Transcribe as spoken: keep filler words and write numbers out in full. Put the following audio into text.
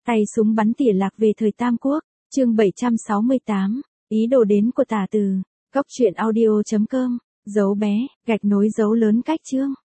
Tay súng bắn tỉa lạc về thời Tam Quốc, chương bảy trăm sáu mươi tám, ý đồ đến của tả từ, góc truyện audio chấm com, dấu bé, gạch nối dấu lớn cách chương.